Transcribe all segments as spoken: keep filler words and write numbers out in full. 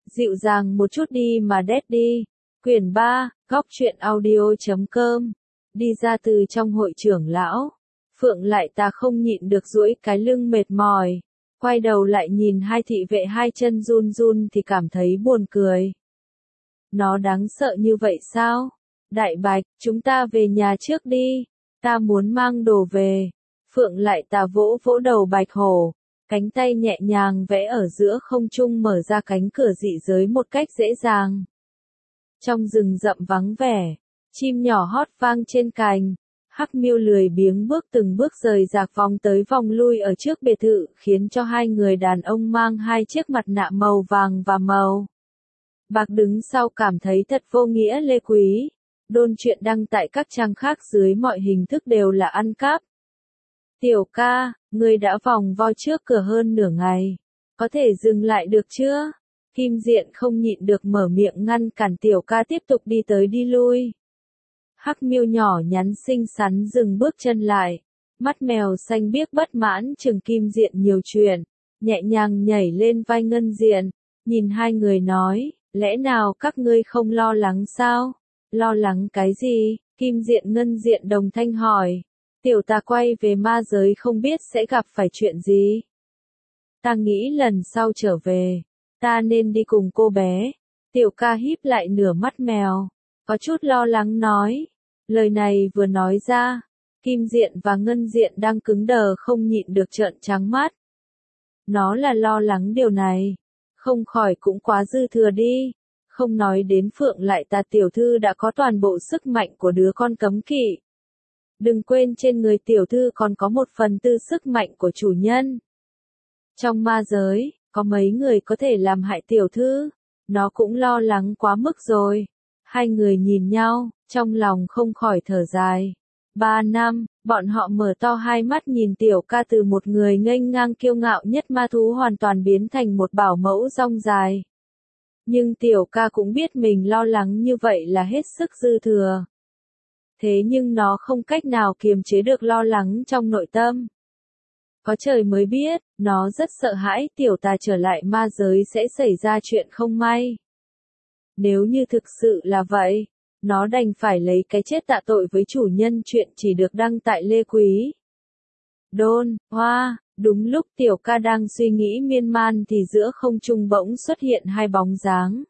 Dịu dàng một chút đi mà Daddy. Quyển ba, góc truyện audio chấm com. Đi ra từ trong hội trưởng lão. Phượng lại ta không nhịn được duỗi cái lưng mệt mỏi. Quay đầu lại nhìn hai thị vệ hai chân run run thì cảm thấy buồn cười. Nó đáng sợ như vậy sao? Đại Bạch, chúng ta về nhà trước đi. Ta muốn mang đồ về. Phượng lại ta vỗ vỗ đầu Bạch Hổ. Cánh tay nhẹ nhàng vẽ ở giữa không trung mở ra cánh cửa dị giới một cách dễ dàng. Trong rừng rậm vắng vẻ, chim nhỏ hót vang trên cành. Hắc Miêu lười biếng bước từng bước rời rạc vòng tới vòng lui ở trước biệt thự, khiến cho hai người đàn ông mang hai chiếc mặt nạ màu vàng và màu bạc đứng sau cảm thấy thật vô nghĩa lê quý. Đôn truyện đăng tại các trang khác dưới mọi hình thức đều là ăn cắp. Tiểu ca, ngươi đã vòng vo trước cửa hơn nửa ngày. Có thể dừng lại được chưa? Kim Diện không nhịn được mở miệng ngăn cản tiểu ca tiếp tục đi tới đi lui. Hắc Miêu nhỏ nhắn xinh xắn dừng bước chân lại. Mắt mèo xanh biếc bất mãn chừng Kim Diện nhiều chuyện. Nhẹ nhàng nhảy lên vai Ngân Diện. Nhìn hai người nói, lẽ nào các ngươi không lo lắng sao? Lo lắng cái gì? Kim Diện Ngân Diện đồng thanh hỏi. Tiểu ta quay về ma giới không biết sẽ gặp phải chuyện gì. Ta nghĩ lần sau trở về, ta nên đi cùng cô bé. Tiểu ca híp lại nửa mắt mèo, có chút lo lắng nói. Lời này vừa nói ra, Kim Diện và Ngân Diện đang cứng đờ không nhịn được trợn trắng mắt. Nó là lo lắng điều này, không khỏi cũng quá dư thừa đi. Không nói đến Phượng lại ta tiểu thư đã có toàn bộ sức mạnh của đứa con cấm kỵ. Đừng quên trên người tiểu thư còn có một phần tư sức mạnh của chủ nhân. Trong ma giới, có mấy người có thể làm hại tiểu thư, nó cũng lo lắng quá mức rồi. Hai người nhìn nhau, trong lòng không khỏi thở dài. Ba năm, bọn họ mở to hai mắt nhìn tiểu ca từ một người nghênh ngang kiêu ngạo nhất ma thú hoàn toàn biến thành một bảo mẫu rong dài. Nhưng tiểu ca cũng biết mình lo lắng như vậy là hết sức dư thừa. Thế nhưng nó không cách nào kiềm chế được lo lắng trong nội tâm. Có trời mới biết, nó rất sợ hãi tiểu tà trở lại ma giới sẽ xảy ra chuyện không may. Nếu như thực sự là vậy, nó đành phải lấy cái chết tạ tội với chủ nhân. Chuyện chỉ được đăng tại Lê Quý. Đôn, hoa, đúng lúc tiểu ca đang suy nghĩ miên man thì giữa không trung bỗng xuất hiện hai bóng dáng.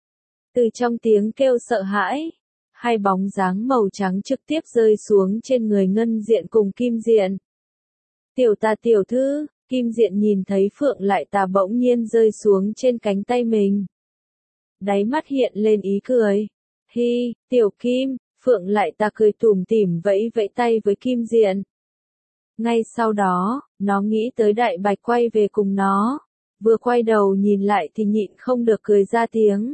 Từ trong tiếng kêu sợ hãi, hai bóng dáng màu trắng trực tiếp rơi xuống trên người Ngân Diện cùng Kim Diện. Tiểu tà tiểu thư, Kim Diện nhìn thấy Phượng lại tà bỗng nhiên rơi xuống trên cánh tay mình. Đáy mắt hiện lên ý cười. Hi, tiểu Kim, Phượng lại tà cười tủm tỉm vẫy vẫy tay với Kim Diện. Ngay sau đó, nó nghĩ tới Đại Bạch quay về cùng nó. Vừa quay đầu nhìn lại thì nhịn không được cười ra tiếng.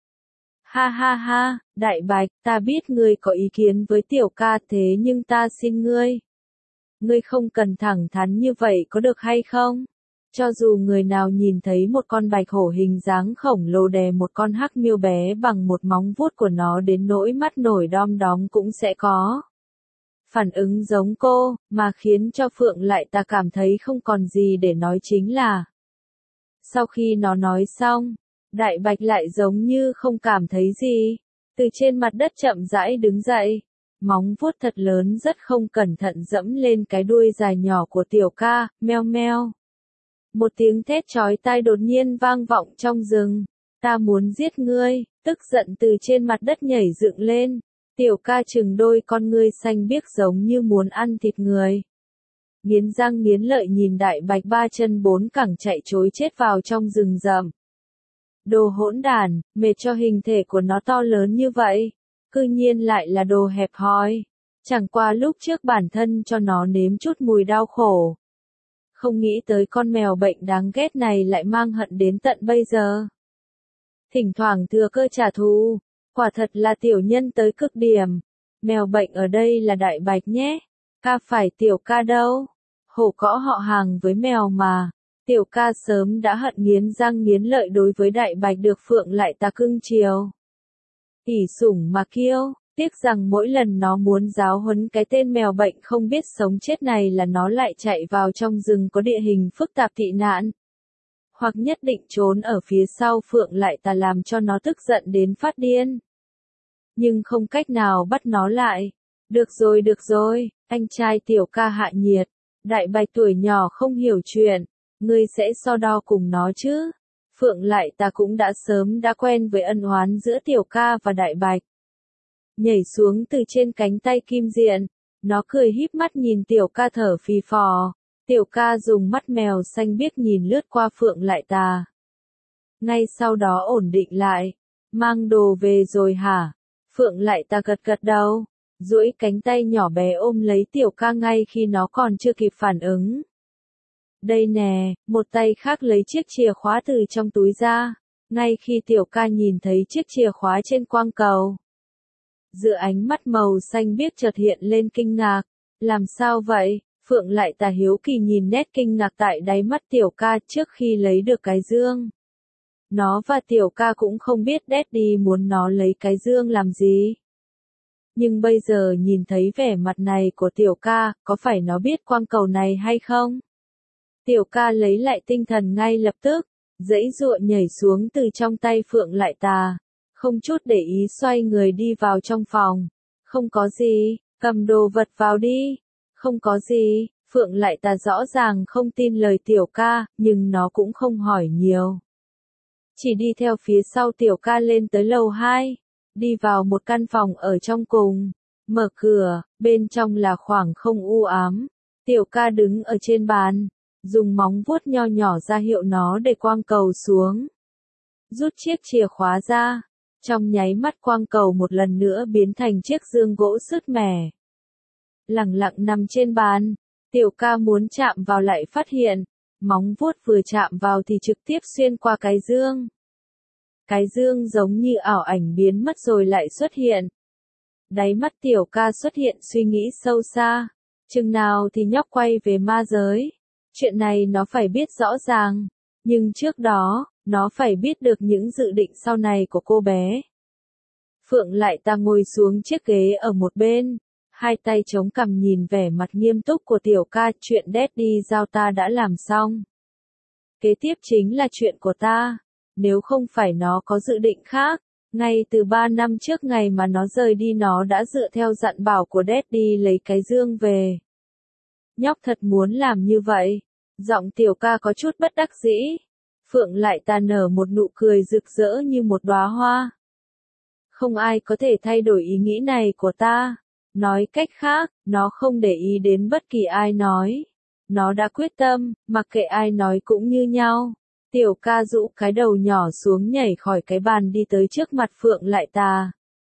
Ha ha ha, Đại Bạch, ta biết ngươi có ý kiến với tiểu ca thế nhưng ta xin ngươi. Ngươi không cần thẳng thắn như vậy có được hay không? Cho dù người nào nhìn thấy một con bạch hổ hình dáng khổng lồ đè một con hắc miêu bé bằng một móng vuốt của nó đến nỗi mắt nổi đom đóm cũng sẽ có phản ứng giống cô, mà khiến cho Phượng lại ta cảm thấy không còn gì để nói chính là. Sau khi nó nói xong, Đại Bạch lại giống như không cảm thấy gì, từ trên mặt đất chậm rãi đứng dậy, móng vuốt thật lớn rất không cẩn thận dẫm lên cái đuôi dài nhỏ của tiểu ca, meo meo. Một tiếng thét chói tai đột nhiên vang vọng trong rừng, ta muốn giết ngươi, tức giận từ trên mặt đất nhảy dựng lên, tiểu ca chừng đôi con ngươi xanh biếc giống như muốn ăn thịt người. Nghiến răng nghiến lợi nhìn Đại Bạch ba chân bốn cẳng chạy trối chết vào trong rừng rậm. Đồ hỗn đản, mệt cho hình thể của nó to lớn như vậy, cư nhiên lại là đồ hẹp hòi. Chẳng qua lúc trước bản thân cho nó nếm chút mùi đau khổ. Không nghĩ tới con mèo bệnh đáng ghét này lại mang hận đến tận bây giờ. Thỉnh thoảng thừa cơ trả thù, quả thật là tiểu nhân tới cực điểm. Mèo bệnh ở đây là Đại Bạch nhé, ca phải tiểu ca đâu. Hổ cõ họ hàng với mèo mà. Tiểu ca sớm đã hận nghiến răng nghiến lợi đối với Đại Bạch được Phượng lại ta cưng chiều. ỷ sủng mà kiêu, tiếc rằng mỗi lần nó muốn giáo huấn cái tên mèo bệnh không biết sống chết này là nó lại chạy vào trong rừng có địa hình phức tạp tị nạn. hoặc nhất định trốn ở phía sau Phượng Lại Tà làm cho nó tức giận đến phát điên. Nhưng không cách nào bắt nó lại. Được rồi được rồi, anh trai Tiểu Ca hạ nhiệt, Đại Bạch tuổi nhỏ không hiểu chuyện, ngươi sẽ so đo cùng nó chứ. Phượng Lại Tà cũng đã sớm đã quen với ân oán giữa Tiểu Ca và Đại Bạch. Nhảy xuống từ trên cánh tay Kim Diện, nó cười híp mắt nhìn Tiểu Ca thở phì phò. Tiểu Ca dùng mắt mèo xanh biếc nhìn lướt qua Phượng Lại Tà. Ngay sau đó ổn định lại. Mang đồ về rồi hả? Phượng Lại Tà gật gật đầu, duỗi cánh tay nhỏ bé ôm lấy Tiểu Ca ngay khi nó còn chưa kịp phản ứng. Đây nè, một tay khác lấy chiếc chìa khóa từ trong túi ra, ngay khi Tiểu Ca nhìn thấy chiếc chìa khóa trên quang cầu. Giữa ánh mắt màu xanh biếc chợt hiện lên kinh ngạc. Làm sao vậy? Phượng Lại Tà hiếu kỳ nhìn nét kinh ngạc tại đáy mắt Tiểu Ca trước khi lấy được cái dương. Nó và Tiểu Ca cũng không biết Daddy muốn nó lấy cái dương làm gì. Nhưng bây giờ nhìn thấy vẻ mặt này của Tiểu Ca, có phải nó biết quang cầu này hay không? Tiểu Ca lấy lại tinh thần ngay lập tức, giãy giụa nhảy xuống từ trong tay Phượng Lại Tà, không chút để ý xoay người đi vào trong phòng. Không có gì, cầm đồ vật vào đi. Không có gì, Phượng Lại Tà rõ ràng không tin lời Tiểu Ca, nhưng nó cũng không hỏi nhiều. Chỉ đi theo phía sau Tiểu Ca lên tới lầu hai, đi vào một căn phòng ở trong cùng, mở cửa, bên trong là khoảng không u ám. Tiểu Ca đứng ở trên bàn, dùng móng vuốt nho nhỏ ra hiệu nó để quang cầu xuống. Rút chiếc chìa khóa ra, trong nháy mắt quang cầu một lần nữa biến thành chiếc dương gỗ sứt mẻ. Lẳng lặng nằm trên bàn, Tiểu Ca muốn chạm vào lại phát hiện, móng vuốt vừa chạm vào thì trực tiếp xuyên qua cái dương. Cái dương giống như ảo ảnh biến mất rồi lại xuất hiện. Đáy mắt Tiểu Ca xuất hiện suy nghĩ sâu xa, chừng nào thì nhóc quay về ma giới. Chuyện này nó phải biết rõ ràng, nhưng trước đó, nó phải biết được những dự định sau này của cô bé. Phượng Lại Tà ngồi xuống chiếc ghế ở một bên, hai tay chống cằm nhìn vẻ mặt nghiêm túc của Tiểu Ca. Chuyện Daddy giao ta đã làm xong. Kế tiếp chính là chuyện của ta. Nếu không phải nó có dự định khác, ngay từ ba năm trước ngày mà nó rời đi nó đã dựa theo dặn bảo của Daddy lấy cái dương về. Nhóc thật muốn làm như vậy. Giọng Tiểu Ca có chút bất đắc dĩ. Phượng Lại Tà nở một nụ cười rực rỡ như một đóa hoa. Không ai có thể thay đổi ý nghĩ này của ta. Nói cách khác, nó không để ý đến bất kỳ ai nói. Nó đã quyết tâm, mặc kệ ai nói cũng như nhau. Tiểu Ca rũ cái đầu nhỏ xuống nhảy khỏi cái bàn đi tới trước mặt Phượng Lại Tà.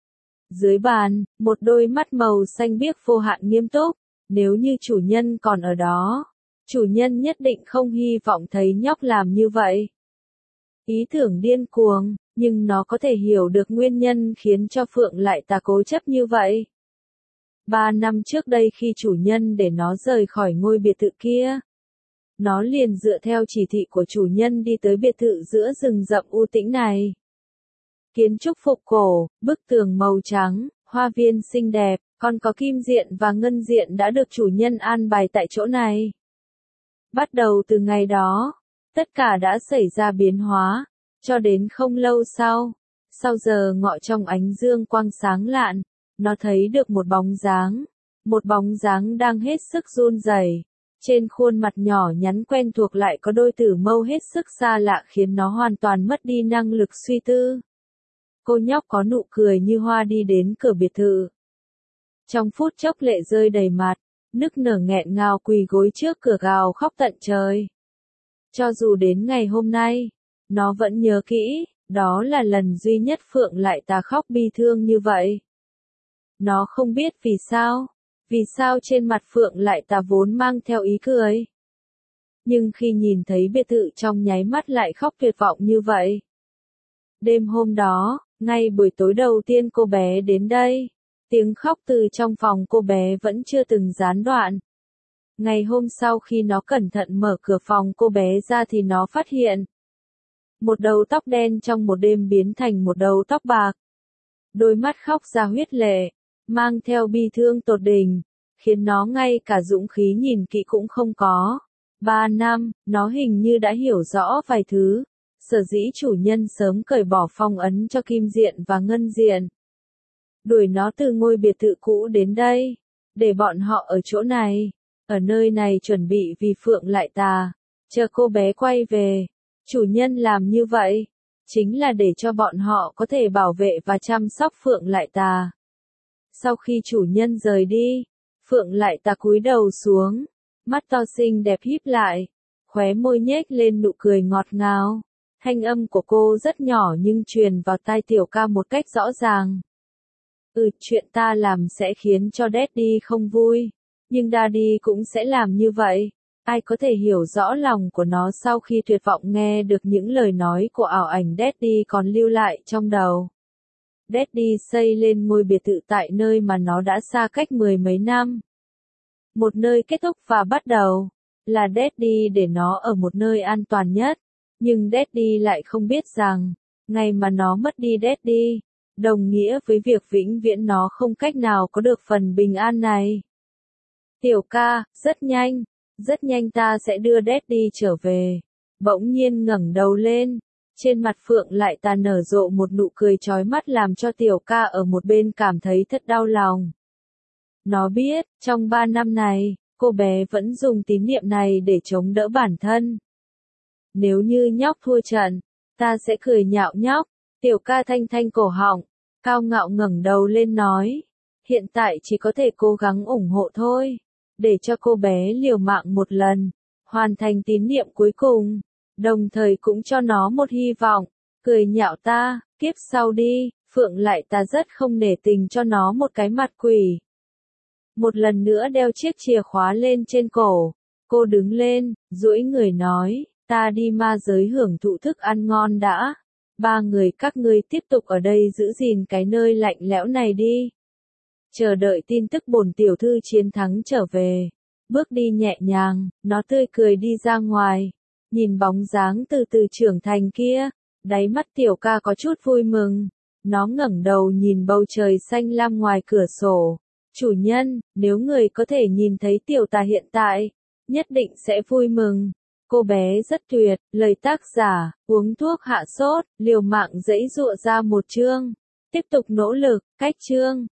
Dưới bàn, một đôi mắt màu xanh biếc vô hạn nghiêm túc. Nếu như chủ nhân còn ở đó, chủ nhân nhất định không hy vọng thấy nhóc làm như vậy. Ý tưởng điên cuồng, nhưng nó có thể hiểu được nguyên nhân khiến cho Phượng Lại Tà cố chấp như vậy. Ba năm trước đây khi chủ nhân để nó rời khỏi ngôi biệt thự kia, nó liền dựa theo chỉ thị của chủ nhân đi tới biệt thự giữa rừng rậm u tĩnh này. Kiến trúc phục cổ, bức tường màu trắng, hoa viên xinh đẹp, còn có kim diện và ngân diện đã được chủ nhân an bài tại chỗ này. Bắt đầu từ ngày đó, tất cả đã xảy ra biến hóa, cho đến không lâu sau, sau giờ ngọ trong ánh dương quang sáng lạn, nó thấy được một bóng dáng, một bóng dáng đang hết sức run rẩy. Trên khuôn mặt nhỏ nhắn quen thuộc lại có đôi tử mâu hết sức xa lạ khiến nó hoàn toàn mất đi năng lực suy tư. Cô nhóc có nụ cười như hoa đi đến cửa biệt thự. Trong phút chốc lệ rơi đầy mặt, nức nở nghẹn ngào quỳ gối trước cửa gào khóc tận trời. Cho dù đến ngày hôm nay, nó vẫn nhớ kỹ, đó là lần duy nhất Phượng Lại Tà khóc bi thương như vậy. Nó không biết vì sao, vì sao trên mặt Phượng Lại Tà vốn mang theo ý cười. Nhưng khi nhìn thấy biệt thự trong nháy mắt lại khóc tuyệt vọng như vậy. Đêm hôm đó, ngay buổi tối đầu tiên cô bé đến đây, tiếng khóc từ trong phòng cô bé vẫn chưa từng gián đoạn. Ngày hôm sau khi nó cẩn thận mở cửa phòng cô bé ra thì nó phát hiện một đầu tóc đen trong một đêm biến thành một đầu tóc bạc. Đôi mắt khóc ra huyết lệ, mang theo bi thương tột đỉnh, khiến nó ngay cả dũng khí nhìn kỹ cũng không có. Ba năm, nó hình như đã hiểu rõ vài thứ. Sở dĩ chủ nhân sớm cởi bỏ phong ấn cho Kim Diện và Ngân Diện. Đuổi nó từ ngôi biệt thự cũ đến đây. Để bọn họ ở chỗ này. Ở nơi này chuẩn bị vì Phượng Lại Tà. Chờ cô bé quay về. Chủ nhân làm như vậy. Chính là để cho bọn họ có thể bảo vệ và chăm sóc Phượng Lại Tà. Sau khi chủ nhân rời đi. Phượng Lại Tà cúi đầu xuống. Mắt to xinh đẹp híp lại. Khóe môi nhếch lên nụ cười ngọt ngào. Thanh âm của cô rất nhỏ nhưng truyền vào tai Tiểu Ca một cách rõ ràng. Ừ, chuyện ta làm sẽ khiến cho Daddy không vui. Nhưng Daddy cũng sẽ làm như vậy. Ai có thể hiểu rõ lòng của nó sau khi tuyệt vọng nghe được những lời nói của ảo ảnh Daddy còn lưu lại trong đầu. Daddy xây lên ngôi biệt thự tại nơi mà nó đã xa cách mười mấy năm. Một nơi kết thúc và bắt đầu. Là Daddy để nó ở một nơi an toàn nhất. Nhưng Daddy lại không biết rằng, ngày mà nó mất đi Daddy, đồng nghĩa với việc vĩnh viễn nó không cách nào có được phần bình an này. Tiểu Ca, rất nhanh, rất nhanh ta sẽ đưa Daddy trở về. Bỗng nhiên ngẩng đầu lên, trên mặt Phượng Lại Tà nở rộ một nụ cười chói mắt làm cho Tiểu Ca ở một bên cảm thấy thật đau lòng. Nó biết, trong ba năm này, cô bé vẫn dùng tín niệm này để chống đỡ bản thân. Nếu như nhóc thua trận, ta sẽ cười nhạo nhóc. Tiểu Ca thanh thanh cổ họng, cao ngạo ngẩng đầu lên nói. Hiện tại chỉ có thể cố gắng ủng hộ thôi. Để cho cô bé liều mạng một lần. Hoàn thành tín niệm cuối cùng. Đồng thời cũng cho nó một hy vọng. Cười nhạo ta, kiếp sau đi. Phượng Lại Tà rất không nể tình cho nó một cái mặt quỷ. Một lần nữa đeo chiếc chìa khóa lên trên cổ. Cô đứng lên, duỗi người nói. Ta đi ma giới hưởng thụ thức ăn ngon đã. Ba người các ngươi tiếp tục ở đây giữ gìn cái nơi lạnh lẽo này đi. Chờ đợi tin tức bổn tiểu thư chiến thắng trở về. Bước đi nhẹ nhàng, nó tươi cười đi ra ngoài. Nhìn bóng dáng từ từ trưởng thành kia, đáy mắt Tiểu Ca có chút vui mừng. Nó ngẩng đầu nhìn bầu trời xanh lam ngoài cửa sổ. Chủ nhân, nếu người có thể nhìn thấy Tiểu Tà hiện tại, nhất định sẽ vui mừng. Cô bé rất tuyệt, lời tác giả, uống thuốc hạ sốt, liều mạng giãy giụa ra một chương. Tiếp tục nỗ lực, cách chương.